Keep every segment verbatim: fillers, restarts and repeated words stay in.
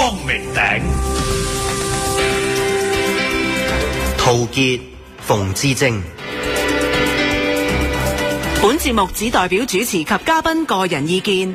光明頂。 陶傑、馮智政。 本節目只代表主持及嘉賓個人意見。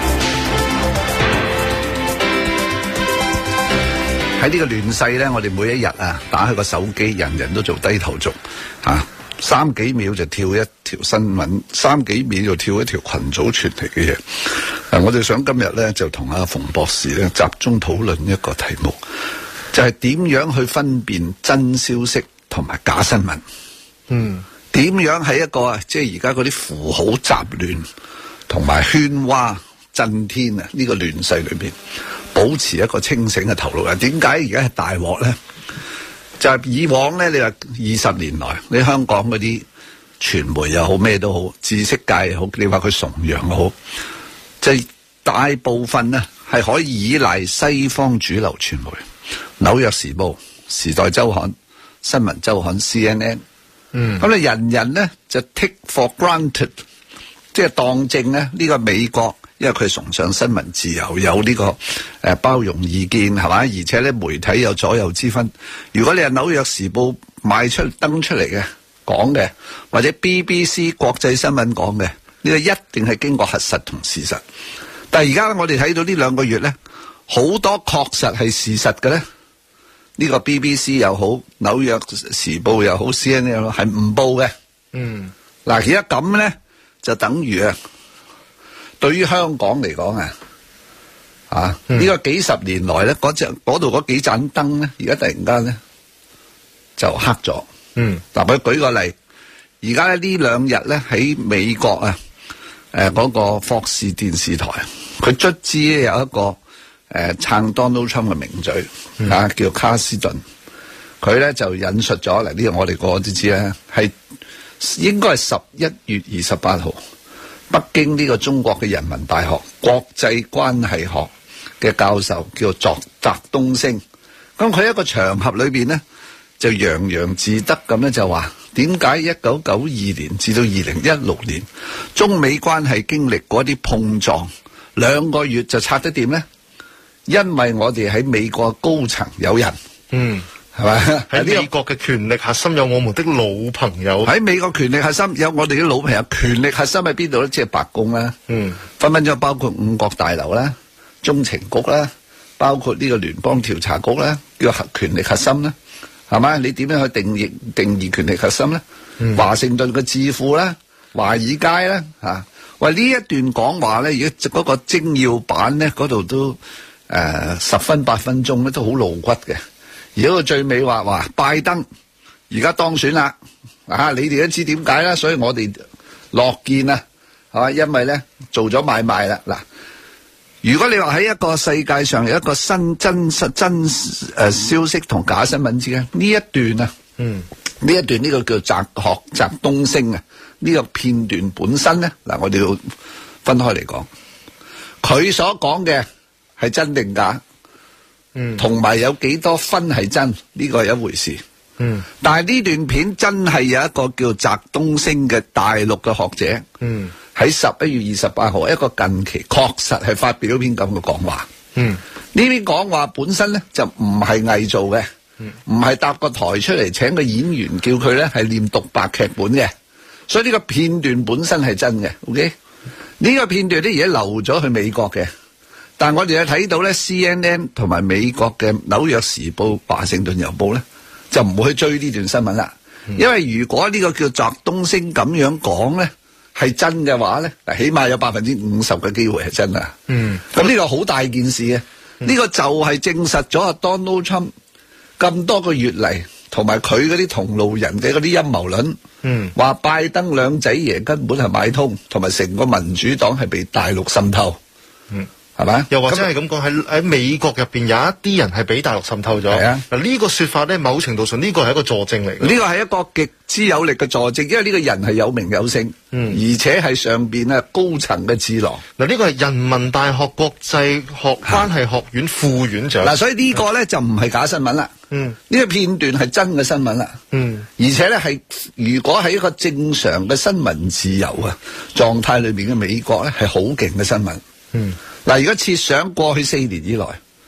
喺呢個亂世咧，我哋每一日啊，打開個手機，人人都做低頭族啊，三幾秒就跳一條新聞，三幾秒就跳一條群組傳嚟嘅嘢。啊，我哋想今日咧就同阿馮博士咧集中討論一個題目，就係點樣去分辨真消息同埋假新聞。嗯。點樣喺一個即係而家嗰啲符號雜亂同埋喧嘩震天啊呢個亂世裏邊，保持一個清醒嘅頭腦啊？點解而家係大鑊咧？就係、是、以往咧，你話二十年來，你香港嗰啲傳媒又好，咩都好，知識界又好，你話佢崇洋又好，即係大部分呢係可以依賴西方主流傳媒，紐約時報、時代週刊、新聞週刊 C N N。嗯，咁你人人咧就 take for granted， 即係當正咧呢個美國，因為佢崇尚新聞自由，有呢個誒包容意見係嘛，而且咧媒體有左右之分。如果你係紐約時報賣出登出嚟嘅講嘅，或者 B B C 國際新聞講嘅，呢個一定係經過核實同事實。但係而家我哋睇到呢兩個月咧，好多確實係事實嘅咧。呢個 B B C 又好，紐約時報又好 ，C N N 又好，係唔報嘅。嗯，嗱，而家咁咧就等於啊，對於香港嚟講啊，啊呢、嗯呢個幾十年來咧，嗰隻嗰度嗰幾盞燈咧，而家突然間咧就黑咗。嗯，嗱，我舉個例，而家咧呢兩日咧喺美國啊，誒、呃、嗰、嗰個霍士電視台，佢卒之有一個。誒，撐 Donald Trump 嘅名嘴、嗯、啊，叫卡斯頓，佢咧就引述咗嚟，呢個我哋個個都知咧，係應該係十一月二十八號，北京呢個中國嘅人民大學國際關係學嘅教授叫做翟東升，咁佢一個場合裏邊呢，就洋洋自得咁咧就話，點解一九九二年至到二零一六年中美關係經歷過一啲碰撞，兩個月就拆得掂咧？因為我哋喺美國高層有人，嗯，係咪喺美國嘅權力核心有我們的老朋友？ 喺美國權力核心有我哋啲老朋友，權力核心喺邊度咧？即係白宮啦，嗯，分分鐘包括五角大樓啦、中情局啦，包括呢個聯邦調查局啦，叫核權力核心啦，係咪？你點樣去定義定義權力核心咧？嗯、華盛頓嘅智庫啦、華爾街啦，吓，喂，呢一段講話咧，而家嗰個精要版咧，嗰度都。誒、呃，十分八分鐘咧都好露骨嘅，而家個最尾話話拜登而家當選啦，啊，你哋都知點解啦，所以我哋樂見啊，係嘛，因為咧做咗買賣啦。嗱，如果你話喺一個世界上有一個新真實真誒、呃、消息同假新聞之間呢一段啊，嗯，呢一段呢個叫翟學翟東升啊，呢、這個片段本身咧，嗱，我哋要分開嚟講，佢所講嘅。係真定假？嗯，同埋有幾多分係真？呢個係一回事。嗯，但係呢段片真係有一個叫翟東升嘅大陸嘅學者。嗯，喺十一月二十八號一個近期確實係發表咗篇咁嘅講話。嗯，呢篇講話本身咧就唔係偽造嘅，唔係搭個台出嚟請個演員叫佢咧係念獨白劇本嘅，所以呢個片段本身係真嘅。OK，呢個片段咧而家流咗去美國嘅。但係我哋又睇到咧 ，C N N 同埋美國嘅紐約時報、華盛頓郵報咧，就唔會去追呢段新聞啦。嗯、因為如果呢個叫翟東升咁樣講咧，係真嘅話咧，嗱，起碼有百分之五十嘅機會係真啊。嗯，咁呢個好大件事嘅，呢、嗯呢個就係證實咗阿 Donald Trump 咁多個月嚟，同埋佢嗰啲同路人嘅嗰啲陰謀論。嗯，話拜登兩仔爺根本係買通，同埋成個民主黨係被大陸滲透。嗯。係嘛？ 又或者係咁講，喺喺美國入邊有一啲人係俾大陸滲透咗。係啊，嗱呢個說法咧，某程度上呢個係一個佐證嚟嘅。呢個係一個極之有力嘅佐證，因為呢個人係有名有姓，嗯，而且係上邊啊高層嘅智囊。 嗱呢個係人民大學國際學關係學院副院長。 嗱，所以呢個咧就唔係假新聞啦。嗯，呢個片段係真嘅新聞啦。嗯，而且咧係如果喺一個正常嘅新聞自由啊狀態裏邊嘅美國咧係好勁嘅新聞。嗯。嗱，如果設想過去四年以來，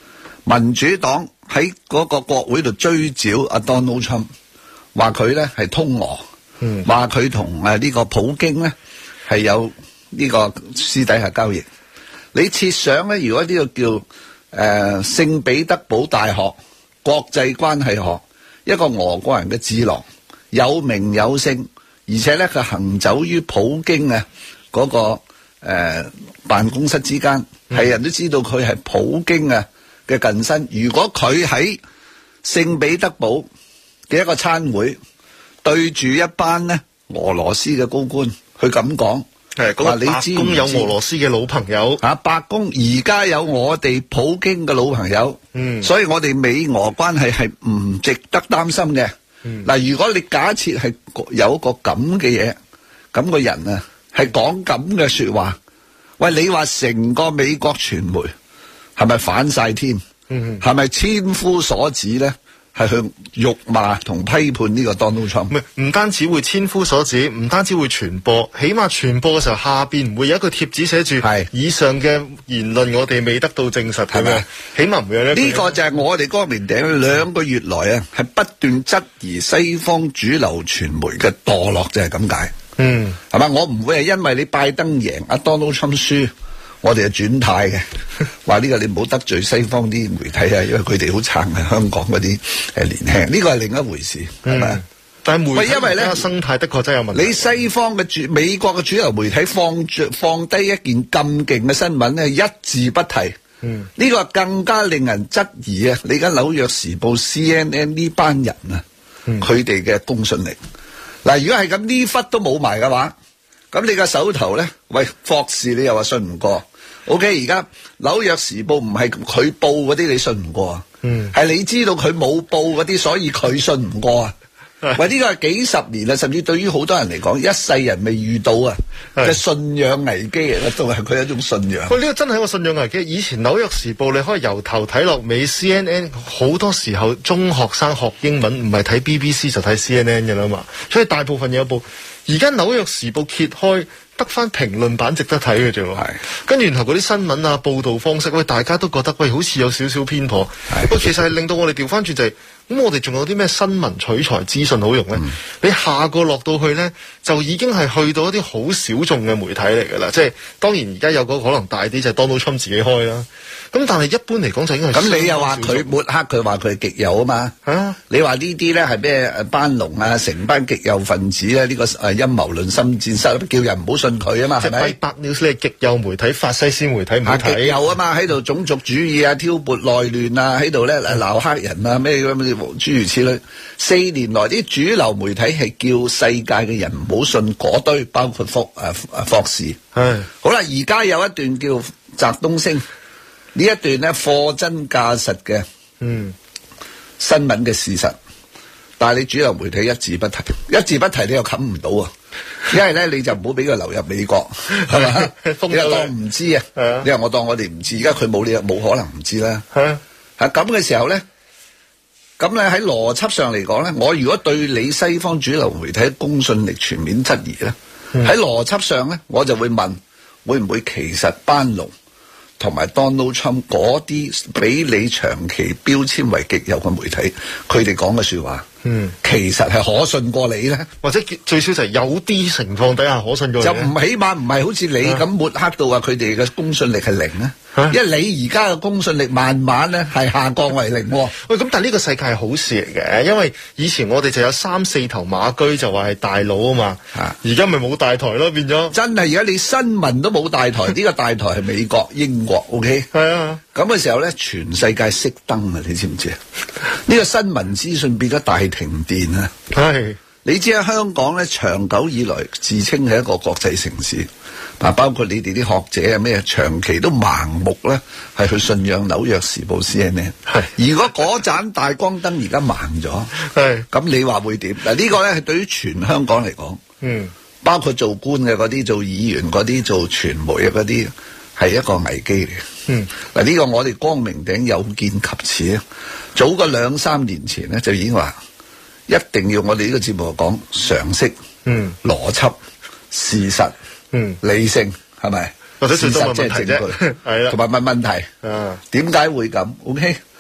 民主黨喺嗰個國會度追剿阿 Donald Trump， 話佢咧係通俄，話佢同誒呢個普京咧係有呢個私底下交易。你設想咧，如果呢個叫誒、呃、聖彼得堡大學國際關係學一個俄國人嘅智囊，有名有姓，而且咧佢行走於普京啊嗰個誒、呃、辦公室之間，係、嗯、人都知道佢係普京啊嘅近身。如果佢喺聖彼得堡嘅一個餐會對住一班咧俄羅斯嘅高官，佢咁講，係嗰個白宮有俄羅斯嘅老朋友啊，白宮而家有我哋普京嘅老朋友，嗯，所以我哋美俄關係係唔值得擔心嘅。嗱、嗯，如果你假設係有一個咁嘅嘢，咁個人啊係講咁嘅說話，喂，你話成個美國傳媒係咪反晒天？嗯，係咪千夫所指咧？係去辱罵同批判呢個 Donald Trump？ 唔係，唔單止會千夫所指，唔單止會傳播，起碼傳播嘅時候下邊唔會有一個貼紙寫住係以上嘅言論我哋未得到證實，係咪？起碼唔會有呢。呢個就係我哋光明頂兩個月來啊，係不斷質疑西方主流傳媒嘅墮落，就係咁解。嗯，係嘛？我唔會係因為你拜登贏，阿 Donald Trump 輸。我哋係轉態嘅，話呢個你唔好得罪西方啲媒體啊，因為佢哋好撐啊香港嗰啲誒年輕，呢個係另一回事，係咪、嗯？但係媒體因為咧生態的確真係有問題。你西方嘅主美國嘅主流媒體放放低一件咁勁嘅新聞咧，一字不提，嗯，呢、這個更加令人質疑啊！你而家紐約時報 C N N 呢班人啊，佢哋嘅公信力嗱，如果係咁呢忽都冇埋嘅話。咁你個手頭咧，喂，霍士你又話信唔過 ？OK， 而家紐約時報唔係佢報嗰啲，你信唔過啊？嗯，係你知道佢冇報嗰啲，所以佢信唔過啊？喂，呢個係幾十年啦，甚至對於好多人嚟講，一世人未遇到啊嘅信仰危機嚟嘅，都係佢一種信仰。喂，呢個真係一個信仰危機。以前紐約時報你可以由頭睇落尾 ，C N N 好多時候中學生學英文唔係睇 B B C 就睇 C N N 嘅啦嘛，所以大部分有報。而家紐約時報揭開得翻評論版值得睇嘅啫喎，跟住然後嗰啲新聞啊報導方式，喂大家都覺得喂好似有少少偏頗，不過其實係令到我哋調翻轉就係、是，咁我哋仲有啲咩新聞取材資訊好用咧、嗯？你下個落到去咧，就已經係去到一啲好小眾嘅媒體嚟㗎啦，即係當然而家有個可能大啲就係 Donald Trump 自己開啦。咁但係一般嚟講就已經係咁，你又話佢抹黑佢話佢係極右啊嘛？啊你話呢啲咧係咩誒班農啊，成班極右分子咧？呢、這個誒陰謀論心戰室，叫人唔好信佢啊嘛？係咪？白 news 咧極右媒體、法西斯媒體唔好睇。極右啊嘛，喺度種族主義啊、挑撥內亂啊，喺度咧鬧黑人啊，咩咁諸如此類。四年來啲主流媒體係叫世界嘅人唔好信嗰堆，包括福誒誒霍士。係好啦，而家有一段叫澤東升。呢一段咧貨真價實嘅嗯新聞嘅事實，但係你主流媒體一字不提，一字不提你又冚唔到啊！因為咧你就唔好俾佢流入美國，係嘛？你又當唔知啊？你話我當我哋唔知，而家佢冇理由冇可能唔知啦。係係咁嘅時候咧，咁咧喺邏輯上嚟講咧，我如果對你西方主流媒體公信力全面質疑咧，喺邏輯上咧，我就會問會唔會其實班農同埋 Donald Trump 嗰啲俾你長期標籤為極右嘅媒體，佢哋講嘅說話，嗯，其實係可信過你咧，或者最少就係有啲情況底下可信過你，就唔起碼唔係好似你咁抹黑到話佢哋嘅公信力係零咧。因為你而家嘅公信力慢慢咧係下降為零。喂，咁但係呢個世界係好事嚟嘅，因為以前我哋就有三四頭馬車就話係大佬啊嘛，而家咪冇大台咯，變咗真係而家你新聞都冇大台，呢個大台係美國、英國 ，OK？ 係啊，咁嘅時候咧，全世界熄燈啊，你知唔知啊？呢個新聞資訊變咗大停電啊！係。你知喺香港咧，長久以來自稱係一個國際城市，嗱，包括你哋啲學者啊咩，長期都盲目咧，係去信仰紐約時報 C N N。係，如果嗰盞大光燈而家盲咗，係，咁你話會點？嗱，呢個咧係對於全香港嚟講，嗯，包括做官嘅嗰啲、做議員嗰啲、做傳媒嘅嗰啲，係一個危機嚟。嗯，嗱，呢個我哋光明頂有見及此啊！早個兩三年前咧就已經話。一定要我哋呢個節目講常識、嗯、邏輯、事實、嗯、理性，係咪？或者事實即係證據，係啦，同埋問問題。啊，點解會咁 ？OK，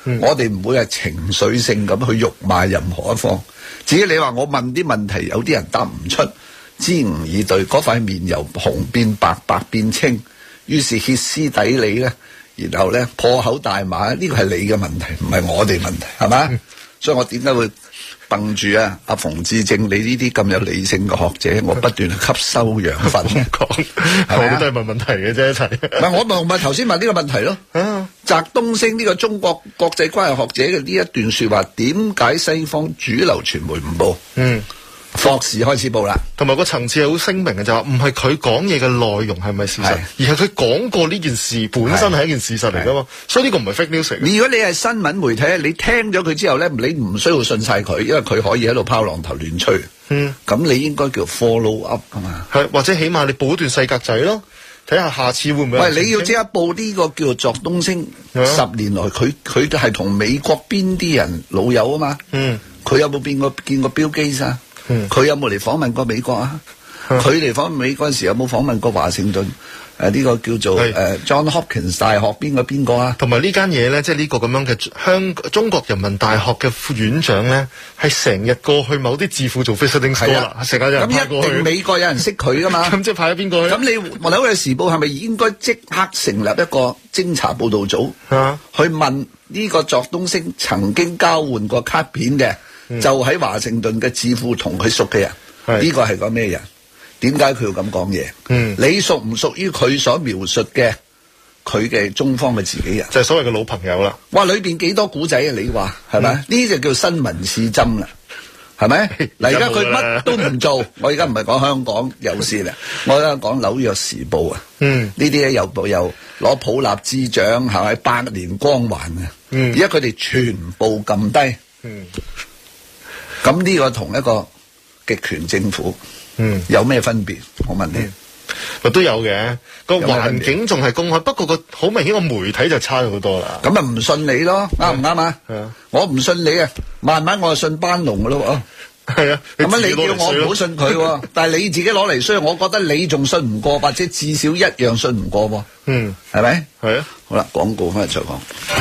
嗯、我哋唔會係情緒性咁去辱罵任何一方。至於你話我問啲問題，有啲人答唔出，支吾以對，嗰塊面由紅變白，白變青，於是歇斯底里咧，然後咧破口大罵，呢個係你嘅問題，唔係我哋問題，係嘛？嗯、所以我點解會瞪住啊？阿馮智政，你呢啲咁有理性嘅學者，我不斷去吸收養分。講係咪都係問問題嘅啫，一齊。 唔係我咪咪頭先問呢個問題咯。啊，翟東升呢個中國國際關係學者嘅呢一段說話，點解西方主流傳媒唔報？嗯。霍士開始報啦， 同埋個層次係好聲明嘅，就話唔係佢講嘢嘅內容係咪事實，而係佢講過呢件事本身係一件事實嚟噶嘛，所以呢個唔係 fake news。 如果你係新聞媒體，你聽咗佢之後咧，你唔需要信晒佢，因為佢可以喺度拋浪頭亂吹。嗯，咁你應該叫 follow up 噶嘛， 係或者起碼你報一段細格仔咯，睇下下次會唔會。 喂，你要即刻報呢個叫做翟東升，十年來佢佢都係同美國邊啲人老友啊嘛。嗯，佢有冇變過見過標基啊？佢、嗯、有冇嚟訪問過美國啊？佢嚟訪問美國嗰陣時有冇訪問過華盛頓？誒、呃、呢、這個叫做誒、呃、John Hopkins 大學邊個邊個啊？ 同埋呢間嘢咧，即係呢個咁樣嘅香中國人民大學嘅副院長咧，係成日過去某啲智庫做 visiting scholar，成日有人派過去。咁一定美國有人識佢噶嘛？咁即係派咗邊個去？咁你《紐約時報》係咪應該即刻成立一個偵查報導組？啊、去問呢個翟東升曾經交換過卡片嘅？嗯、就喺華盛頓嘅智庫同佢熟嘅人，呢、這個係個咩人？點解佢要咁講嘢？嗯，你屬唔屬於佢所描述嘅佢嘅中方嘅自己人？就係所謂嘅老朋友啦。 哇，裏邊幾多古仔啊？你話係咪？呢、嗯、就叫新聞試針啦，係咪？嗱，而家佢乜都唔做，我而家唔係講香港有事啦，我而家講紐約時報啊。嗯，呢啲咧又又攞普立茲獎，係咪百年光環啊？嗯，而家佢哋全部撳低。嗯。咁呢個同一個極權政府，嗯，有咩分別？我問你， 嗯、都有嘅，個環境仲係公開，不過個好明顯個媒體就差咗好多啦。 咁啊唔信你咯，啱唔啱啊？係啊，我唔信你啊，慢慢我就信班農噶咯。係啊，咁樣你叫我唔好信佢，但係你自己攞嚟衰，我覺得你仲信唔過，或者至少一樣信唔過。嗯，係咪？係啊。好啦，廣告翻嚟再講。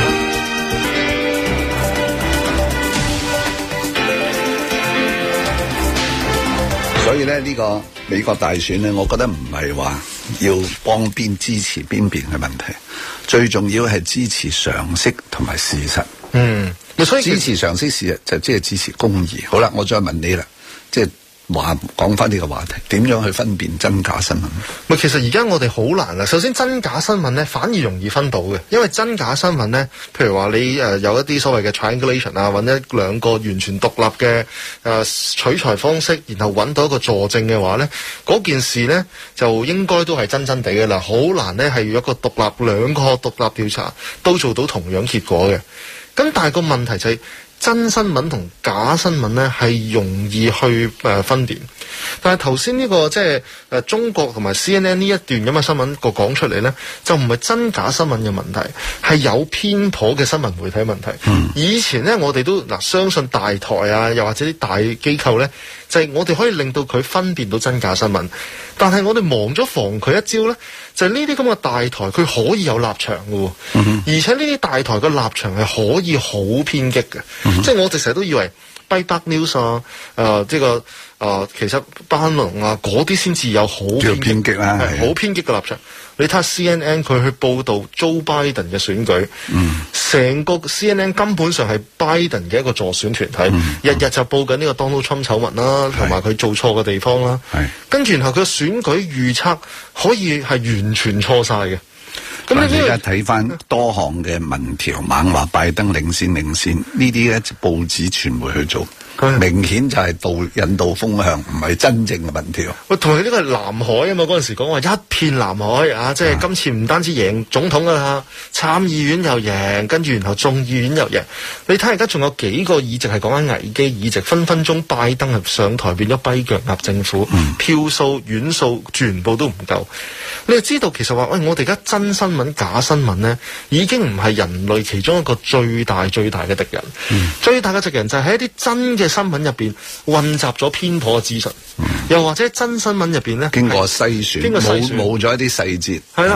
所以咧，呢個美國大選咧，我覺得唔係話要幫邊支持邊邊嘅問題，最重要係支持常識同埋事實。嗯，所以支持常識事實就即係支持公義。好啦，我再問你啦，即係話講翻呢個話題，點樣去分辨真假新聞？ 咪其實而家我哋好難啦。首先真假新聞咧，反而容易分到嘅，因為真假新聞咧，譬如話你誒、呃、有一啲所謂嘅 triangulation 啊，揾一兩個完全獨立嘅誒、呃、取材方式，然後揾到一個佐證嘅話咧，嗰件事咧就應該都係真真地嘅啦。好難咧係要一個獨立兩個獨立調查都做到同樣結果嘅。咁但係個問題就係、是。真新聞同假新聞咧係容易去誒分辨，但係頭先呢個即係誒中國同埋 C N N 呢一段咁嘅新聞個講出嚟咧，就唔係真假新聞嘅問題，係有偏頗嘅新聞媒體問題。嗯、以前咧我哋都嗱相信大台啊，又或者啲大機構咧，就係、是、我哋可以令到佢分辨到真假新聞，但係我哋忘咗防佢一招咧，就係呢啲咁嘅大台佢可以有立場嘅，嗯、而且呢啲大台嘅立場係可以好偏激嘅。嗯、即係我哋成日都以為 Breitbart News 啊，誒、呃，即係個誒，其實班農啊嗰啲先至有好偏， 偏激啦， 好偏激嘅立場。你睇下 C N N 佢去報導 Joe Biden 嘅選舉，成、嗯、個 C N N 根本上係 Biden 嘅一個助選團體，嗯、日日就報緊呢個 Donald Trump 醜聞啦，同埋佢做錯嘅地方啦，跟住然後佢嘅選舉預測可以係完全錯晒嘅。 咁你而家睇翻多項嘅民調，猛話拜登領先領先，呢啲咧報紙傳媒去做，明顯就係導引導風向，唔係真正嘅民調。 喂，同埋呢個係南海啊嘛，嗰陣時講話一片南海啊，即係今次唔單止贏總統噶啦，參議院又贏，跟住然後眾議院又贏。你睇而家仲有幾個議席係講緊危機議席，分分鐘拜登係上台變咗跛腳鴨政府，嗯、票數院數全部都唔夠。你就知道其實話喂，我哋而家真新聞假新聞呢，已經唔係人類其中一個最大最大嘅敵人。嗯、最大嘅敵人就係喺一啲真嘅新聞入邊混雜咗偏頗嘅資訊，嗯、又或者真新聞入邊呢， 經過篩選，冇冇咗一啲細節。 係啦，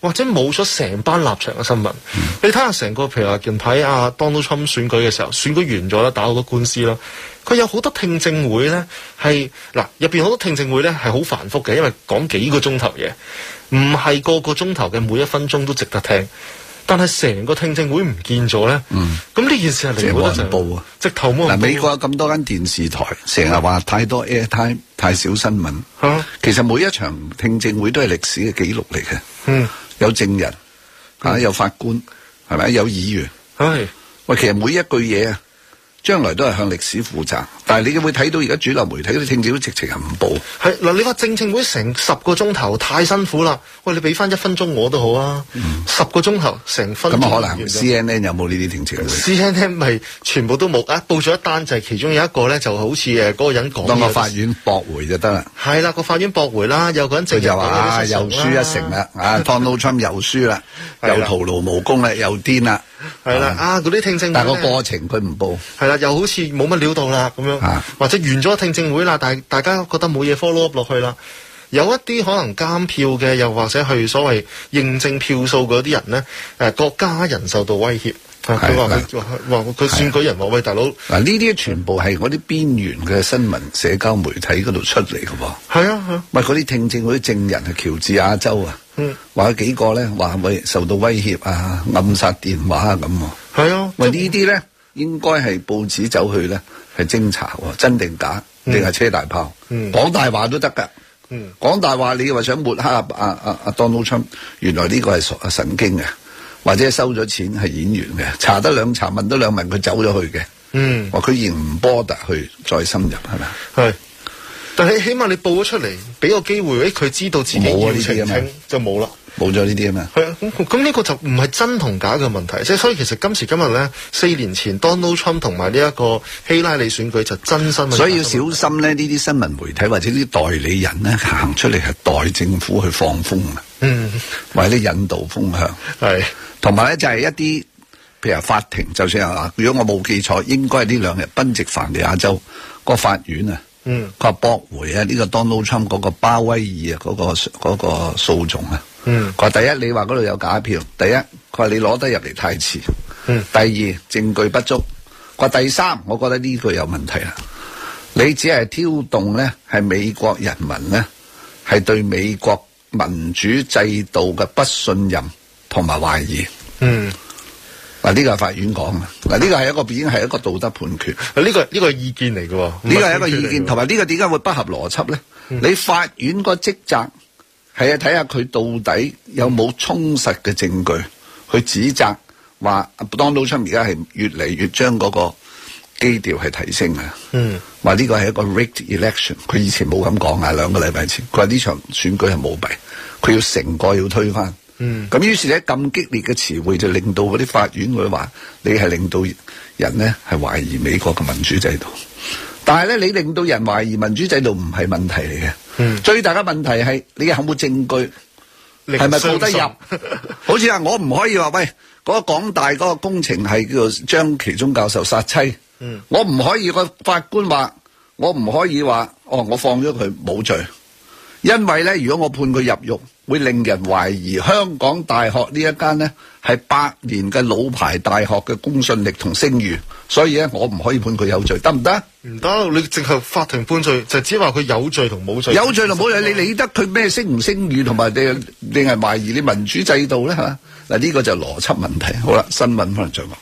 或者冇咗成班立場嘅新聞。嗯、你睇下成個譬如話近排阿 Donald Trump 選舉嘅時候，選舉完咗啦，打好多官司啦，佢有好多聽證會咧，係嗱入邊好多聽證會咧係好繁複嘅，因為講幾個鐘頭嘢，唔係個個鐘頭嘅每一分鐘都值得聽。但係成個聽證會唔見咗咧，咁呢、嗯、件事係離譜得滯啊！直頭冇人報。嗱，美國有咁多間電視台，成日話太多 airtime，太少新聞。啊、其實每一場聽證會都係歷史嘅記錄嚟嘅。嗯，有證人，嗯、啊，有法官，係咪？有議員。係喂，其實每一句嘢啊，將來都係向歷史負責。但係你會睇到而家主流媒體嗰啲聽證會直情係唔報。係嗱，你話聽證會成十個鐘頭太辛苦啦。喂，你俾翻一分鐘我都好啊。嗯、十個鐘頭成分鐘。咁可能 C N N 有冇呢啲聽證會 ？C N N 咪全部都冇啊！報咗一單就係、是、其中有一個咧，就好似誒嗰個人講。當個法院駁回就得啦。係啦，個法院駁回啦，有個人證人就話啊，又輸一成啦，啊 Donald Trump 又輸啦，又徒勞無功啦，又癲啦。係啦，啊嗰啲聽證會，但係個過程佢唔報。係啦，又好似冇乜料到啦咁樣，啊、或者完咗聽證會啦，但係大家覺得冇嘢 follow up 落去啦。有一啲可能監票嘅，又或者去所謂認證票數嗰啲人咧，誒個家人受到威脅。佢話佢話佢選舉人話喂大佬，嗱呢啲全部係嗰啲邊緣嘅新聞社交媒體嗰度出嚟嘅喎。係啊係啊，喂嗰啲聽證嗰啲證人係喬治亞州啊，嗯，話有幾個咧話喂受到威脅啊，暗殺電話啊咁喎。係啊，喂呢啲咧應該係報紙走去咧係偵查喎，真定假定係車大炮，講大話都得㗎。講大話你話想抹黑阿阿阿阿 Donald Trump， 原來呢個係神經嘅。或者收咗錢係演員嘅，查得兩查問得兩問佢走咗去嘅，嗯，話佢仍唔波特去再深入係咪？係，但係起碼你報咗出嚟，俾個機會，誒佢知道自己要澄清就冇啦，冇咗呢啲啊嘛。係啊，咁咁呢個就唔係真同假嘅問題，即係所以其實今時今日咧，四年前 Donald Trump 同埋呢一個希拉里選舉就真新聞，所以要小心咧呢啲新聞媒體或者啲代理人咧行出嚟係代政府去放風啊，嗯，或者引導風向係。同埋咧就係一啲，譬如法庭，就算係話，如果我冇記錯，應該係呢兩日賓夕凡尼亞州個法院啊，嗯，佢話駁回啊呢個 Donald Trump 嗰個鮑威爾啊嗰個嗰個訴訟啊，嗯，佢話第一你話嗰度有假票，第一佢話你攞得入嚟太遲，嗯，第二證據不足，佢話第三我覺得呢個有問題啦，你只係挑動咧係美國人民咧係對美國民主制度嘅不信任。同埋懷疑，嗯，嗱呢個係法院講嘅，嗱呢個係一個已經係一個道德判決，呢個呢個係意見嚟嘅，呢個係一個意見，同埋呢個點解會不合邏輯咧？嗯、你法院個職責係啊睇下佢到底有冇充實嘅證據去指責話 Donald Trump 而家係越嚟越將嗰個基調係提升啊，嗯，話呢個係一個 rigged election， 佢以前冇咁講啊，兩個禮拜前佢話呢場選舉係舞弊，佢要成個要推翻。嗯，咁於是咧咁激烈嘅詞彙就令到嗰啲法院會話你係令到人咧係懷疑美國嘅民主制度，但係咧你令到人懷疑民主制度唔係問題嚟嘅，嗯，最大嘅問題係你有冇證據，係咪告得入？好似話我唔可以話喂嗰、嗰個港大嗰個工程係叫做張其中教授殺妻，嗯，我唔可以個法官話我唔可以話哦我放咗佢冇罪，因為咧如果我判佢入獄。會令人懷疑香港大學呢一間呢係百年嘅老牌大學嘅公信力同聲譽，所以咧我唔可以判佢有罪，得唔得？唔得，你淨係法庭判罪就只話佢有罪同冇罪，有罪同冇罪，你理得佢咩聲唔聲譽同埋定定係懷疑你民主制度咧吓？嗱呢個就邏輯問題。好啦，新聞可能再講。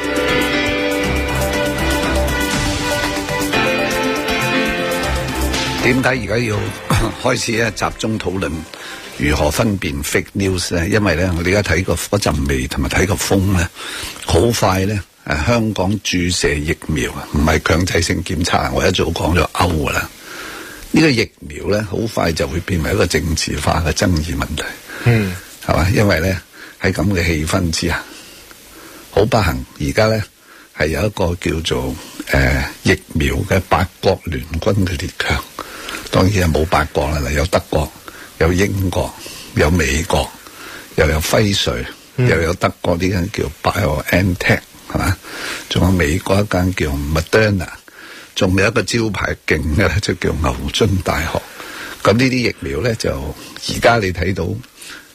點解而家要開始咧集中討論？如何分辨 fake news 咧？因為咧，我哋而家睇過嗰陣味同埋睇個風咧，好快咧。誒，香港注射疫苗啊，唔係強制性檢查，我一早講咗歐噶啦。呢個疫苗咧，好快就會變為一個政治化嘅爭議問題。嗯，係嘛？因為咧喺咁嘅氣氛之下，好不幸，而家咧係有一個叫做誒、呃、疫苗嘅八國聯軍嘅列強，當然係冇八國啦，有德國。有英國，有美國，又有輝瑞，嗯、又有德國呢間叫 BioNTech 係嘛？仲有美國一間叫 Moderna， 仲有一個招牌勁嘅就叫牛津大學。咁呢啲疫苗咧就而家你睇到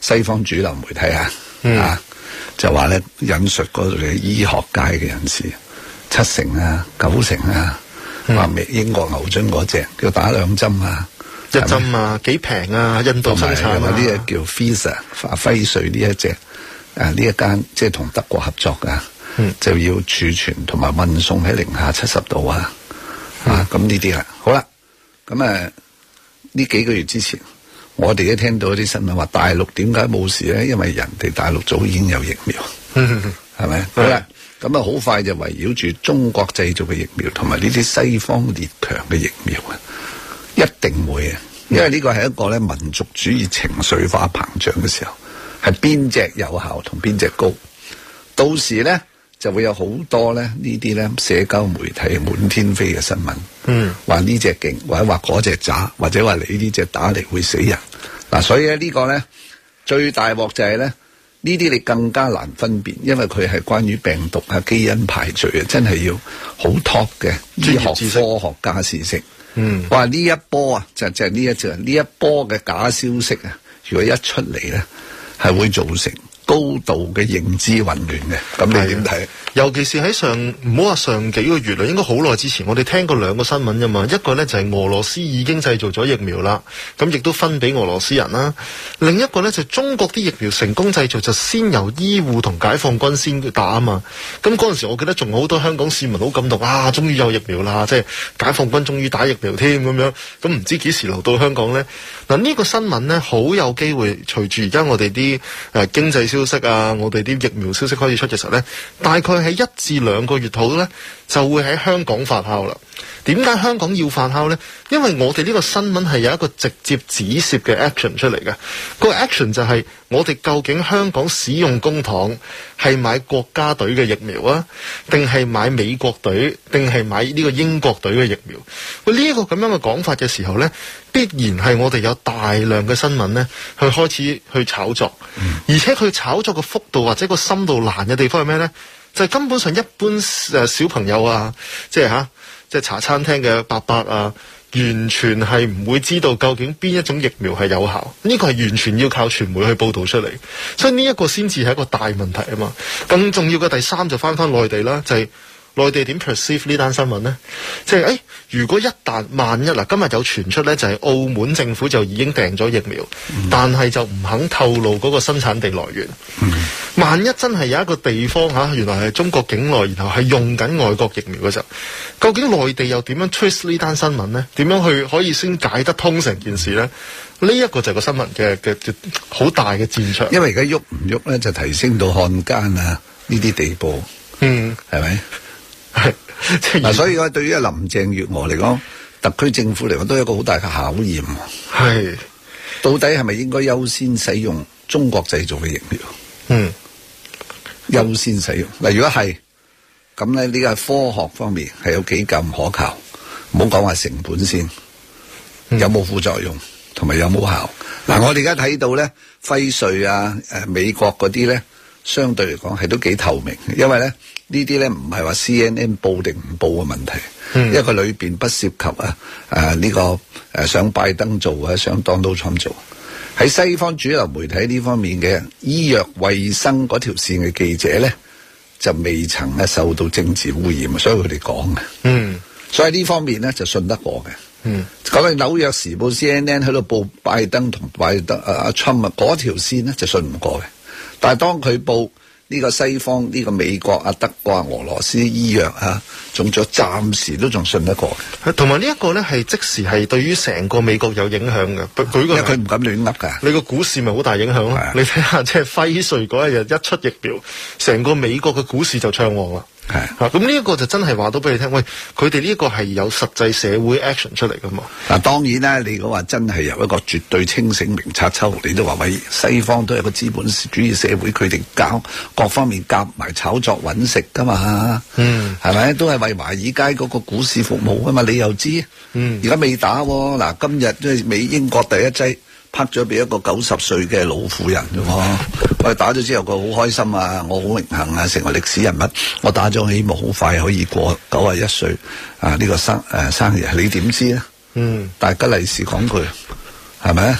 西方主流媒體啊，嗯、啊就話咧引述嗰度嘅醫學界嘅人士，七成啊、九成啊，話美、嗯、英國牛津嗰隻要打兩針啊， 一針啊幾平啊，印度生產啊， 呢個叫 Pfizer 輝瑞呢一隻啊呢一間即係同德國合作噶，嗯、就要儲存同埋運送喺零下七十度啊，嗯、啊咁呢啲啦，好啦，咁誒呢幾個月之前。我哋都聽到啲新聞話大陸點解冇事咧？因為人哋大陸早已經有疫苗，係咪？好啦，咁啊好快就圍繞住中國製造嘅疫苗同埋呢啲西方列強嘅疫苗啊，一定會啊！因為呢個係一個咧民族主義情緒化膨脹嘅時候，係邊隻有效同邊隻高，到時咧就會有好多咧呢啲咧社交媒體滿天飛嘅新聞，嗯，話呢隻勁，或者話嗰隻渣，或者話你呢隻打嚟會死人。嗱、啊，所以咧呢個咧最大鑊就係咧呢啲你更加難分辨，因為佢係關於病毒啊、基因排序啊，真係要好 top 嘅醫學科學家知識。嗯，話呢一波啊，就就係呢一隻呢一波嘅假消息啊，如果一出嚟咧，係會造成高度嘅認知混亂嘅，咁你點睇？ 尤其是喺上唔好話上幾個月啦，應該好耐之前，我哋聽過兩個新聞啫嘛。一個呢就係俄羅斯已經製造咗疫苗啦，咁亦都分俾俄羅斯人啦。另一個呢就係中國啲疫苗成功製造，就先由醫護同解放軍先打啊嘛。咁嗰陣時，我記得仲好多香港市民好感動啊，終於有疫苗啦，即係解放軍終於打疫苗添咁樣。咁唔知幾時流到香港呢？嗱，呢個新聞呢，好有機會隨住而家我哋啲誒經濟消息啊，我哋啲疫苗消息開始出嘅時候呢，大概喺一至兩個月後呢，就會喺香港發酵啦。點解香港要發酵呢？因為我哋呢個新聞係有一個直接指涉嘅 action 出嚟嘅。個 action 就係我哋究竟香港使用公帑係買國家隊嘅疫苗啊，定係買美國隊，定係買呢個英國隊嘅疫苗？喂，呢一個咁樣嘅講法嘅時候呢，必然係我哋有大量嘅新聞呢去開始去炒作，嗯、而且佢炒作嘅幅度或者個深度難嘅地方係咩呢？就係、是、根本上一般誒小朋友啊，即係吓，即係茶餐廳嘅伯伯啊，完全係唔會知道究竟邊一種疫苗係有效。呢、這個係完全要靠傳媒去報導出嚟，所以呢一個先至係一個大問題啊嘛。更重要嘅第三就翻翻內地啦，就係、是。內地點 perceive 呢單新聞呢？即係誒，如果一旦萬一嗱，今日有傳出呢，就係澳門政府就已經訂咗疫苗，嗯、但係就唔肯透露嗰個生產地來源。嗯、萬一真係有一個地方嚇、啊，原來係中國境內，然後係用緊外國疫苗嘅時候，究竟內地又點樣 twist 呢單新聞呢？點樣去可以先解得通成件事呢？呢、這、一個就係個新聞嘅嘅好大嘅戰場。因為而家喐唔喐咧，就提升到漢奸啊呢啲地步。嗯，係咪？係嗱，所以我對於林鄭月娥嚟講，特區政府嚟講都有一個好大嘅考驗。係，到底係咪應該優先使用中國製造嘅疫苗？嗯，優先使用嗱，如果係咁咧，呢個科學方面係有幾咁可靠？唔好講話成本先，嗯、有冇副作用，同埋有冇效？嗱、嗯，我哋而家睇到咧，輝瑞啊，誒，美國嗰啲咧，相對嚟講係都幾透明嘅，因為咧。呢啲咧唔係話 C N N 報定唔報嘅問題，嗯、因為佢裏邊不涉及啊誒呢個誒想拜登做啊，想 Donald Trump做。喺西方主流媒體呢方面嘅醫藥衛生嗰條線嘅記者咧，就未曾咧受到政治污染，所以佢哋講嘅。嗯，所以呢方面咧就信得過嘅。嗯，咁喺紐約時報 C N N 喺度報拜登同拜登啊 Trump 啊嗰條線咧就信唔過嘅，但係當佢報。呢個西方呢、呢個美國啊、德國啊、俄羅斯醫藥啊，仲咗暫時都仲信得過。同埋呢一個咧係即時係對於成個美國有影響嘅。舉個因為佢唔敢亂噏㗎。你個股市咪好大影響咯？你睇下即係輝瑞嗰一日一出疫苗，成個美國嘅股市就暢旺啦。係啊，咁呢一個就真係話到俾你聽，喂，佢哋呢一個係有實際社會 action 出嚟噶嘛？嗱，當然啦，你如果話真係由一個絕對清醒明察秋，你都話喂，西方都係個資本主義社會，佢哋搞各方面夾埋炒作揾食噶嘛？嗯，係咪都係為華爾街嗰個股市服務噶嘛？你又知？嗯，而家未打喎，嗱，今日即係美英國第一劑。拍咗俾一個九十歲嘅老婦人啫喎，我打咗之後佢好開心啊，我好榮幸啊，成為歷史人物。我打咗希望好快可以過九十一歲啊呢、呢個生誒、呃、生日，你點知咧？嗯，大吉利是講句係咪啊？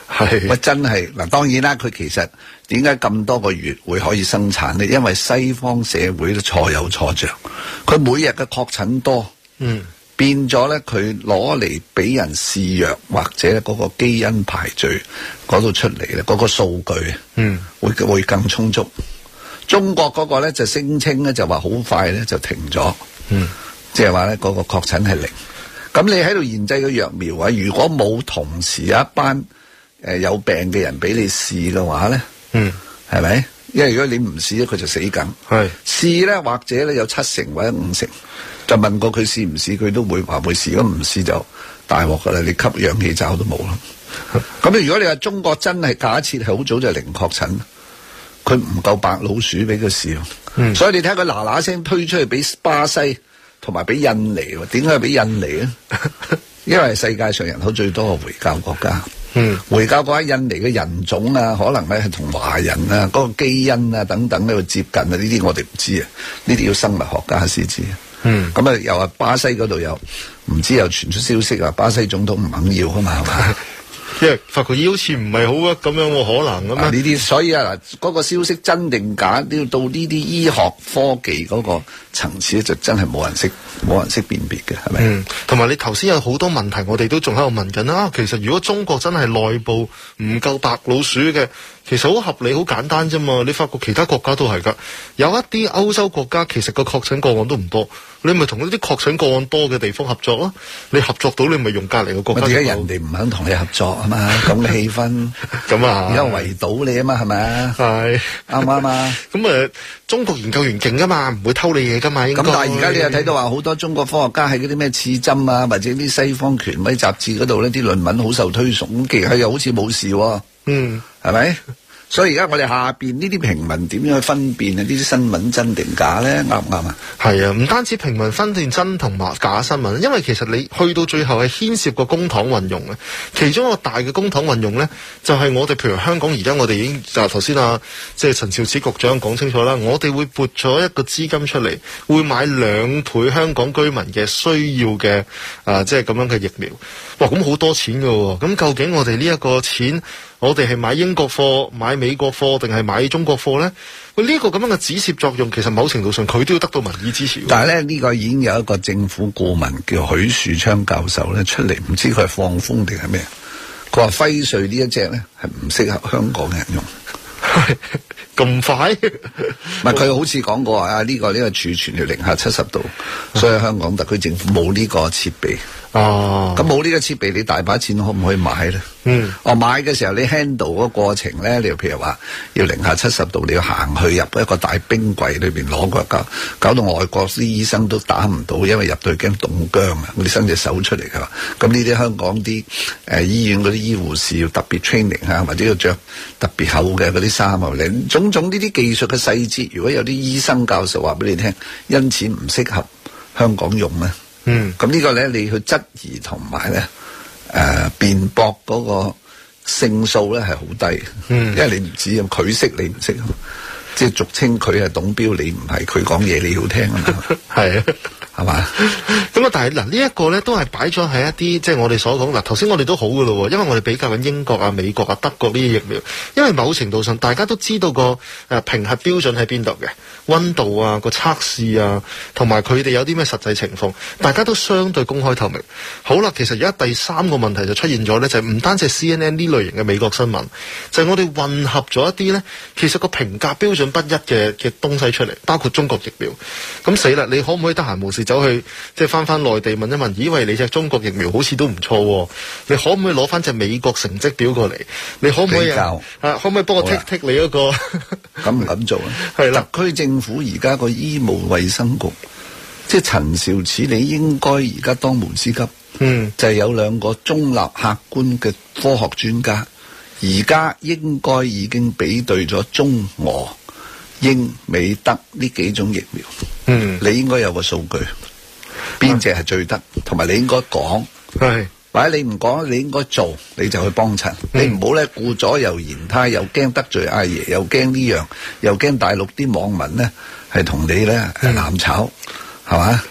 係，喂，真係嗱，當然啦，佢其實點解咁多個月會可以生產呢？因為西方社會都錯有錯着，佢每日嘅確診多，嗯，變咗咧，佢攞嚟俾人試藥或者嗰個基因排序嗰度出嚟咧，嗰、嗰個數據，嗯，會會更充足。中國嗰個咧就聲稱咧就話好快咧就停咗，嗯，即係話咧嗰個確診係零。咁你喺度研製個藥苗啊，如果冇同時有一班誒有病嘅人俾你試嘅話咧，嗯，係咪？因為如果你唔試咧，佢就死梗。係試咧，或者咧有七成或者五成，就問過佢試唔試，佢都會話會試。如果唔試就大鑊噶啦，你吸氧氣罩都冇啦。咁如果你話中國真係假設係好早就零確診，佢唔夠白老鼠俾佢試，嗯，所以你睇佢嗱嗱聲推出去俾巴西同埋俾印尼，點解俾印尼咧？因為世界上人口最多嘅回教國家，嗯，回教國家印尼嘅人種啊，可能咧係同華人啊嗰個基因啊等等咧會接近啊，呢啲我哋唔知啊，呢啲要生物學家先知。嗯，咁啊又話巴西嗰度又唔知又傳出消息話巴西總統唔肯要啊嘛，係嘛？ 因為發覺咦好似唔係好啊咁樣，可能咁啊呢啲，所以啊嗱，嗰個消息真定假都要到呢啲醫學科技嗰個層次就真係冇人識，冇人識辨別嘅，係咪？嗯， 同埋你頭先有好多問題，我哋都仲喺度問緊啦。其實如果中國真係內部唔夠白老鼠嘅，其實好合理、好簡單啫嘛。你發覺其他國家都係噶，有一啲歐洲國家其實個確診個案都唔多，你咪同一啲確診個案多嘅地方合作咯。你合作到，你咪用隔籬嘅國家。 點解人哋唔肯同你合作啊嘛？咁嘅氣氛，咁啊，而家圍堵你啊嘛，係咪啊？係啱唔啱啊？ 咁誒，中國研究員勁噶嘛，唔會偷你嘢噶嘛。咁但係而家你又睇到話好多中國科學家喺嗰啲咩刺針啊，或者啲西方權威雜誌嗰度呢啲論文好受推崇，咁其實又好似冇事喎。嗯，係咪？所以而家我哋下邊呢啲平民點樣去分辨啊？呢啲新聞真定假咧？啱唔啱啊？ 係啊，唔單止平民分辨真同埋假新聞，因為其實你去到最後係牽涉個公帑運用嘅。其中一個大嘅公帑運用咧，就係、是、我哋譬如香港而家我哋已經就頭先啊，即係陳肇始局長講清楚啦，我哋會撥咗一個資金出嚟，會買兩倍香港居民嘅需要嘅啊，即係咁樣嘅疫苗。哇，咁好多錢㗎喎！咁究竟我哋呢一個錢，我哋係買英國貨、買美國貨，定係買中國貨咧？喂，呢個咁樣嘅指涉作用，其實某程度上佢都要得到民意支持。 但係咧，呢、這個已經有一個政府顧問叫許樹昌教授咧出嚟，唔知佢係放風定係咩？佢話輝瑞呢一隻咧係唔適合香港人用。 咁快？ 唔係佢好似講過啊！呢、這個呢、這個儲存要零下七十度，所以香港特區政府冇呢個設備。哦，咁冇呢個設備，你大把錢可唔可以買咧？嗯，我買嘅時候你 handle 嗰個過程咧，你又譬如話要零下七十度，你要行去入一個大冰櫃裏邊攞個搞，搞到外國啲醫生都打唔到，因為入到去驚凍僵啊！我哋伸隻手出嚟噶嘛。咁呢啲香港啲誒、呃、醫院嗰啲醫護士要特別 training 啊，或者要着特別厚嘅嗰啲衫啊，你種種呢啲技術嘅細節，如果有啲醫生教授話俾你聽，因此唔適合香港用咧。嗯，咁呢個咧，你去質疑同埋咧，誒辯駁嗰個勝數咧係好低，嗯，因為你唔知啊，佢識你唔識啊，即係俗稱佢係董標，你唔係，佢講嘢你要聽啊嘛，係啊，係嘛？ 咁啊，但係嗱呢一個咧都係擺咗喺一啲即係我哋所講嗱，頭先我哋都好噶咯，因為我哋比較緊英國啊、美國啊、德國呢啲疫苗，因為某程度上大家都知道個誒評核標準喺邊度嘅。溫度啊，個測試啊，同埋佢哋有啲咩實際情況，大家都相對公開透明。好啦，其實而家第三個問題就出現咗咧，就係、是、唔單止係 C N N 呢類型嘅美國新聞，就係、是、我哋混合咗一啲咧，其實個評價標準不一嘅嘅東西出嚟，包括中國疫苗。咁死啦，你可唔可以得閒無事走去即係翻翻內地問一問，以為你隻中國疫苗好似都唔錯，你可唔可以攞翻隻美國成績表過嚟？你可唔可以啊？啊可唔可以幫我剔剔你嗰個？ 敢唔敢做啊？係啦，特區政府而家個醫務衛生局，即係陳肇始，你應該而家當務之急，嗯，就係、是、有兩個中立客觀嘅科學專家，而家應該已經比對咗中俄英美德呢幾種疫苗，嗯，你應該有個數據，邊隻係最得，同埋你應該講，係。或者你唔講，你應該做，你就去幫襯、嗯。你唔好咧顧左右言他，又驚得罪阿爺，又驚呢樣，又驚大陸啲網民咧係同你咧攬炒，係嘛？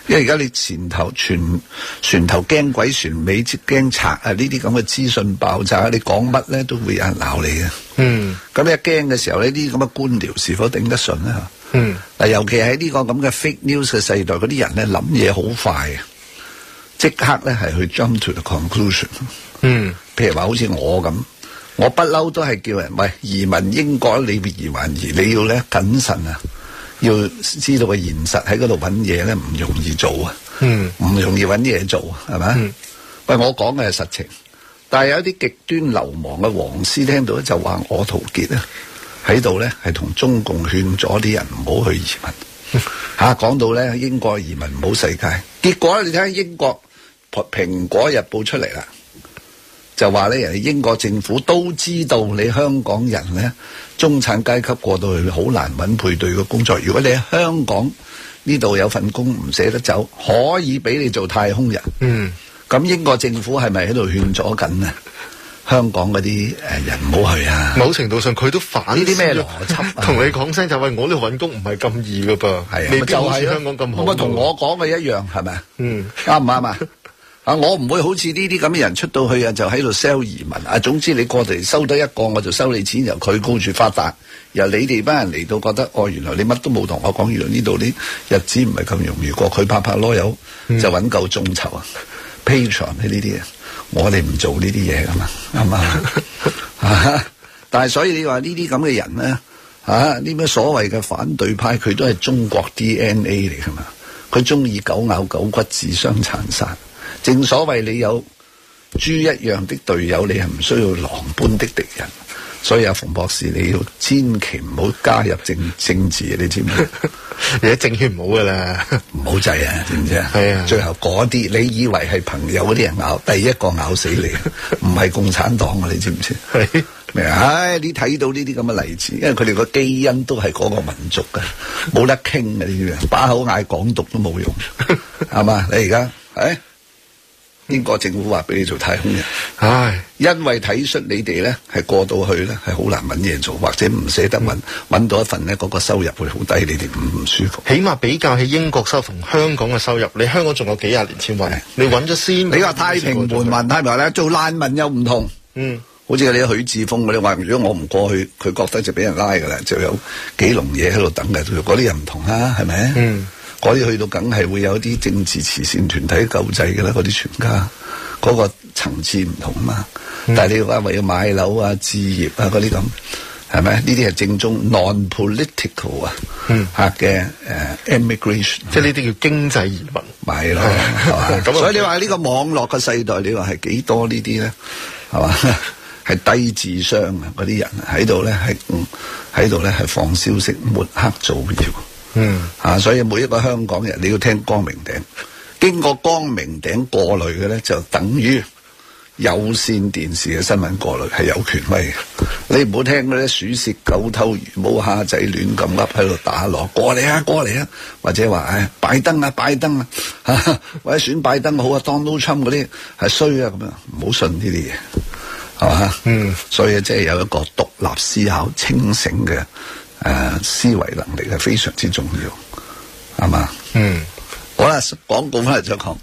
因為而家你前頭船船頭驚鬼，船尾即驚賊啊！呢啲咁嘅資訊爆炸，你講乜咧都會有人鬧你嘅。 嗯， 咁一驚嘅時候呢啲咁嘅官僚是否頂得順咧？ 嗯， 嗱，尤其喺呢個咁嘅 fake news 嘅世代，嗰啲人咧諗嘢好快啊，即刻咧係去 jump to the conclusion。 嗯， 譬如話好似我咁，我不嬲都係叫人喂移民英國，你移還移，你要咧謹慎啊，要知道個現實喺嗰度揾嘢咧唔容易做啊， 嗯， 唔容易揾嘢做係咪？ 嗯， 喂，我講嘅係實情，但係有啲極端流氓嘅黃絲聽到就話我陶傑啊喺度咧係同中共勸咗啲人唔好去移民嚇，講到咧英國移民唔好世界，結果你睇下英國蘋果日報出嚟啦。就話咧，人哋英國政府都知道你香港人咧，中產階級過到去好難揾配對嘅工作。如果你喺香港呢度有份工唔捨得走，可以俾你做太空人。 嗯， 咁英國政府係咪喺度勸咗緊啊？香港嗰啲誒人唔好去啊！ 某程度上佢都反呢啲咩邏輯？ 同你講聲就係、是、我呢度揾工唔係咁易噶噃， 係啊， 未必好似香港咁好。 咁啊，同我講嘅一樣係咪？ 嗯， 啱唔啱啊？啊！我唔會好似呢啲咁嘅人出到去啊，就喺度 sell 移民啊。總之你過嚟收得一個，我就收你錢，由佢高住發達。由你哋班人嚟到覺得，哦，原來你乜都冇同我講，原來呢度啲日子唔係咁容易過。佢拍拍籮柚就揾夠眾籌啊 ，Patreon 呢啲啊，我哋唔做呢啲嘢噶嘛，啱嘛？但係所以你話呢啲咁嘅人咧，啊，呢咩所謂嘅反對派，佢都係中國 D N A 嚟噶嘛？佢中意狗咬狗骨，自相殘殺。正所謂你有豬一樣的隊友，你係唔需要狼般的敵人。所以阿馮博士，你要千祈唔好加入政政治，你知唔知？ 而家政圈唔好噶啦，唔好制啊，知唔知啊？ 係啊， 最後嗰啲你以為係朋友嗰啲人咬，第一個咬死你，唔係共產黨啊！你知唔知？係咩啊？唉，你睇到呢啲咁嘅例子，因為佢哋個基因都係嗰個民族嘅，冇得傾嘅呢啲嘢，把口嗌港獨都冇用，係嘛？你而家誒？英國政府話俾你做太空人，唉，因為體恤你哋咧，係過到去咧係好難揾嘢做，或者唔捨得揾，揾到一份咧嗰個收入會好低，你哋唔唔舒服。 起碼比較起英國收入同香港嘅收入，你香港仲有幾廿年先揾，你揾咗先。 你話太平門還太平咧，做難民又唔同，嗯，好似你許智峰嗰啲話，如果我唔過去，佢覺得就俾人拉噶啦，就有幾籠嘢喺度等嘅，嗰啲人唔同啦，係咪？嗯。嗰啲去到梗係會有啲政治慈善團體救濟嘅啦，嗰啲全家嗰、嗰個層次唔同嘛。嗯、但係你話為咗買樓啊、置業啊嗰啲咁，係咪？呢啲係正宗 non-political 啊嚇嘅誒 immigration， 即係呢啲叫經濟移民， 咪咯，係嘛？所以你話呢個網絡嘅世代，你話係幾多呢啲咧？係嘛？係低智商啊！嗰啲人喺度咧係喺度咧係放消息、抹黑、造謠。嗯，啊，所以每一個香港人你要聽光明頂，經過光明頂過濾嘅咧，就等於有線電視嘅新聞過濾係有權威嘅。你唔好聽嗰啲鼠竊狗偷魚毛蝦仔亂咁噏喺度打鑼，過嚟啊過嚟啊，或者話唉拜登啊拜登啊，啊或者選拜登好啊 Donald Trump 嗰啲係衰啊咁樣，唔好信呢啲嘢，係嘛？嗯，所以即係有一個獨立思考、清醒嘅。誒、呃，思維能力係非常之重要，係嘛？嗯，好啦，廣告翻嚟再講。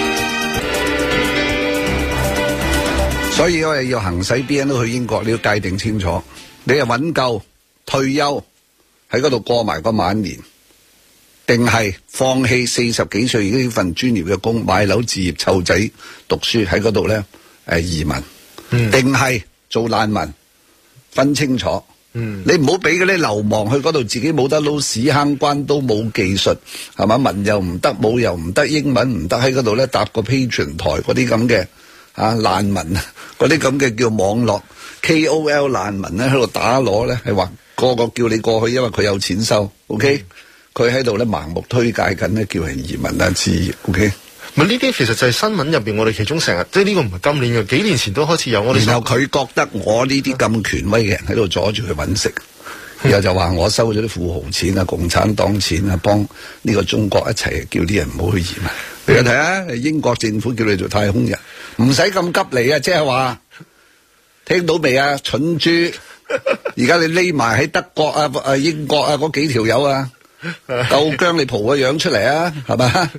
所以我哋要行使 B N O 去英國，你要界定清楚，你係揾夠退休喺嗰度過埋個晚年，定係放棄四十幾歲已經份專業嘅工，買樓置業湊仔讀書喺嗰度咧？誒，移民，定、嗯、係做難民，分清楚。嗯，你唔好俾嗰啲流氓去嗰度，自己冇得撈屎坑關都冇技術，係嘛？文又唔得，武又唔得，英文唔得，喺嗰度咧搭個 Patreon 台嗰啲咁嘅啊難民，嗰啲咁嘅叫網絡 K O L 難民咧喺度打鑼咧，係話個個叫你過去，因為佢有錢收 ，OK？佢喺度咧盲目推介緊咧叫人移民啊置業 ，OK？ 咪呢啲其實就係新聞入邊，我哋其中成日即係呢個唔係今年嘅，幾年前都開始有我哋。然後佢覺得我呢啲咁權威嘅人喺度阻住佢揾食，然後就話我收咗啲富豪錢啊、共產黨錢啊，幫呢個中國一齊叫啲人唔好去移民。你睇下，英國政府叫你做太空人，唔使咁急嚟啊！即係話聽到未啊？蠢豬！而家你匿埋喺德國啊、誒英國啊嗰幾條友啊，夠姜你蒲個樣出嚟啊，係嘛？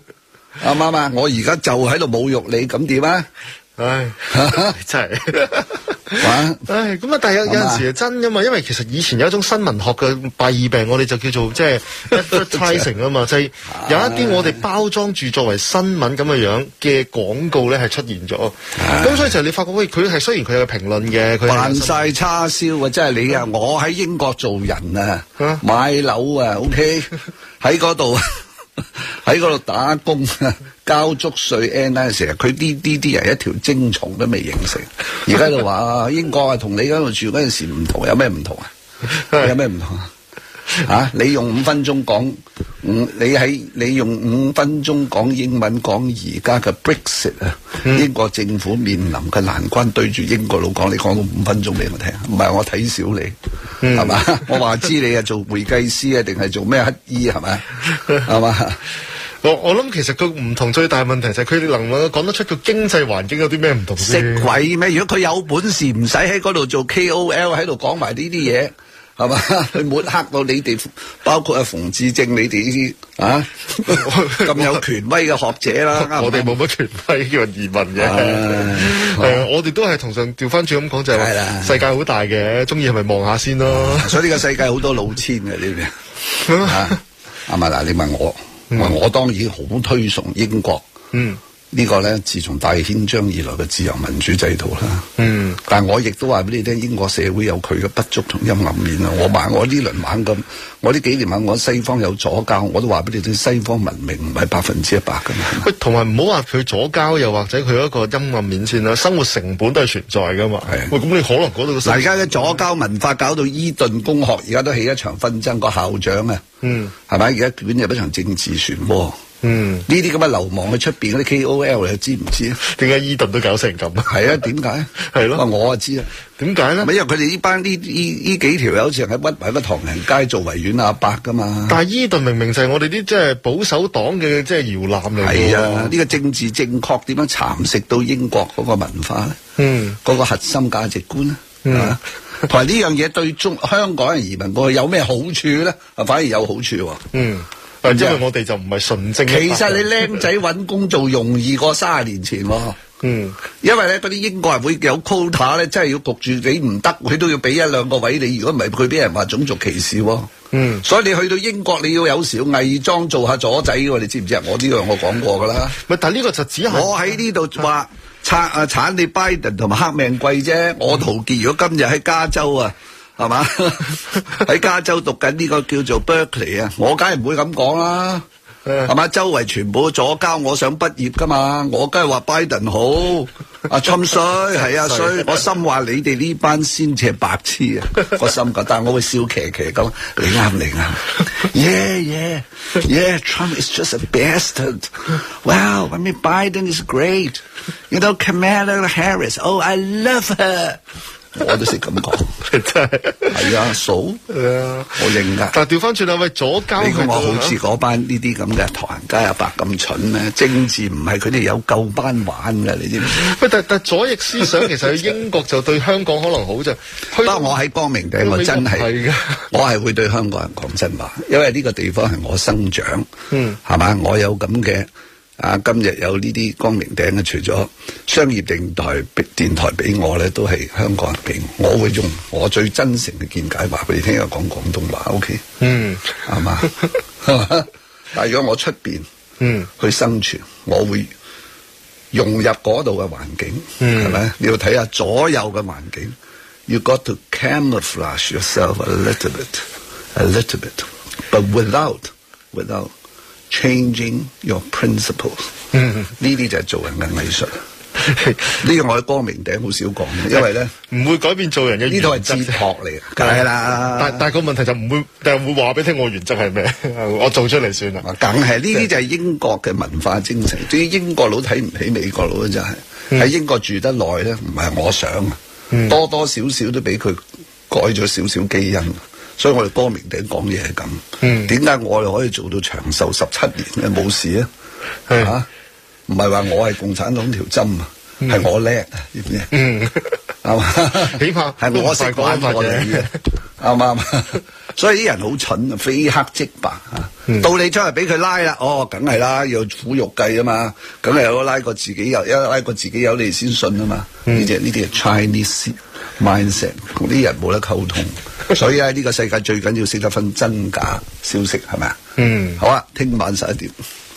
啱唔啱啊？我而家就喺度侮辱你，咁點啊？ 唉，真係。 哇！ 唉，咁啊，但係有有陣時係真噶嘛，因為其實以前有一種新聞學嘅弊病，我哋就叫做即係 advertising 啊嘛，就係有一啲我哋包裝住作為新聞咁嘅樣嘅廣告咧係出現咗，咁所以就你發覺喂，佢係雖然佢有評論嘅，佢扮晒叉燒啊！真係你啊，我喺英國做人啊，啊買樓啊 ，OK 喺嗰度。喺嗰度打工啊，交足稅 N 嗰陣時，佢呢啲啲人一條精蟲都未形成，而家就話英國啊同你嗰度住嗰陣時唔同，有咩唔同啊？有咩唔同啊？啊！你用五分鐘講五，你喺你用五分鐘講英文講而家嘅 Brexit 啊、嗯，英國政府面臨嘅難關，對住英國佬講，你講到五分鐘俾我聽，唔係我睇小你，係、嗯、嘛？我話知你係做會計師啊，定係做咩乞衣係咪？係嘛？ 我我諗其實個唔同最大問題就係佢哋能唔能夠講得出個經濟環境有啲咩唔同先？ 識鬼咩？如果佢有本事，唔使喺嗰度做 K O L 喺度講埋呢啲嘢。係嘛？佢抹黑到你哋，包括阿馮智政，你哋呢啲啊咁有權威嘅學者啦。 我哋冇乜權威叫移民嘅，係啊，我哋都係同上調翻轉咁講，就係話世界好大嘅，中意係咪望下先咯？ 所以呢個世界好多老千嘅呢邊啊，阿嘛嗱，你問我，嗯、我當然好推崇英國。嗯。呢個咧，自從大憲章以來嘅自由民主制度啦。嗯，但係我亦都話俾你聽，英國社會有佢嘅不足同陰暗面啊！我話我呢輪猛咁，我呢幾年猛我西方有左膠，我都話俾你聽，西方文明唔係百分之一百㗎嘛。 喂，同埋唔好話佢左膠，又或者佢一個陰暗面先啦，生活成本都係存在㗎嘛。係。喂，咁你可能嗰度嗱，而家嘅左膠文化搞到伊頓公學而家都起一場紛爭，個校長啊，嗯，係咪而家捲入一場政治漩渦？嗯，呢啲咁嘅流氓喺出邊嗰啲 K O L 你知唔知啊？點解伊頓都搞成咁啊？係啊，點解？係咯，我啊知啊。點解咧？咪因為佢哋呢班呢呢呢幾條友好似係屈埋個唐人街做維園阿伯噶嘛。但係伊頓明明就係我哋啲即係保守黨嘅即係搖籃嚟。係啊，呢、這個政治正確點樣蠶食到英國嗰個文化咧？嗯，嗰、那個核心價值觀咧？嗯，同埋呢樣嘢對中香港人移民過去有咩好處咧？啊，反而有好處。嗯。因為我哋就唔係純正。其實你僆仔揾工做容易過卅年前。嗯，因為咧嗰啲英國人會有 quota 咧，真係要焗住你唔得，佢都要俾一兩個位你。如果唔係，佢俾人話種族歧視。嗯，所以你去到英國，你要有時要偽裝做下左仔喎，你知唔知啊？我呢樣我講過噶啦。咪但係呢個就只係我喺呢度話拆啊鏟你拜登同埋黑命貴啫。我陶傑如果今日喺加州啊。係嘛？喺加州讀緊呢個叫做 Berkeley 啊，我梗係唔會咁講啦。係嘛？周圍全部左膠，我想畢業噶嘛，我梗係話拜登好，阿侵衰係啊衰，我心話你哋呢班先至係白痴啊，我心覺，但係我會笑騎騎咁，你啱你啱 ，yeah yeah yeah Trump is just a bastard. Wow, I mean Biden is great. You know Kamala Harris, oh I love her. 我都識咁講，真係係啊，嫂，係啊，我認噶。但係調翻轉啦，喂，左膠，你講我好似嗰班呢啲咁嘅唐人街阿伯咁蠢咩？政治唔係佢哋有夠班玩㗎，你知唔知？喂，但但左翼思想其實喺英國就對香港可能好啫。不過我喺光明頂，我真係，我係會對香港人講真話，因為呢個地方係我生長，嗯，係嘛，我有咁嘅。啊！今日有呢啲光明頂嘅，除咗商業電台電台俾我咧，都係香港人俾我。我會用我最真誠嘅見解話俾你聽，又講廣東話 ，OK？嗯，係嘛？但係如果我出邊嗯去生存，我會融入嗰度嘅環境，係咪、嗯？你要睇下左右嘅環境 ，You got to camouflage yourself a little bit, a little bit, but without, without. Changing your principles，呢啲就係做人嘅藝術。呢個我喺光明頂好少講，因為咧唔會改變做人嘅。呢套係哲學嚟嘅，梗係啦。但但係個問題就唔會，但係會話俾你聽我原則係咩？我做出嚟算啦。梗係呢啲就係英國嘅文化精神。至於英國佬睇唔起美國佬就係、是、喺、嗯、英國住得耐咧，唔係我想，嗯、多多少少都俾佢改咗少少基因。所以我哋光明頂講嘢係咁，點解我哋可以做到長壽十七年咧冇事啊？嚇，唔係話我係共產黨條針啊，係、嗯、我叻啊，知唔知？嗯，係嘛？起碼係我識玩我哋嘅。 啱唔啱？所以啲人好蠢啊，非黑即白啊！ 嗯、 到你出嚟俾佢拉啦，哦，梗係啦，要苦肉計啊嘛，梗係有拉過自己有，一拉過自己有你先信啊嘛。呢啲呢啲係 Chinese mindset， 同啲人冇得溝通。所以喺呢個世界最緊要識得分真假消息，係咪啊？ 嗯， 好啊，聽晚十一點。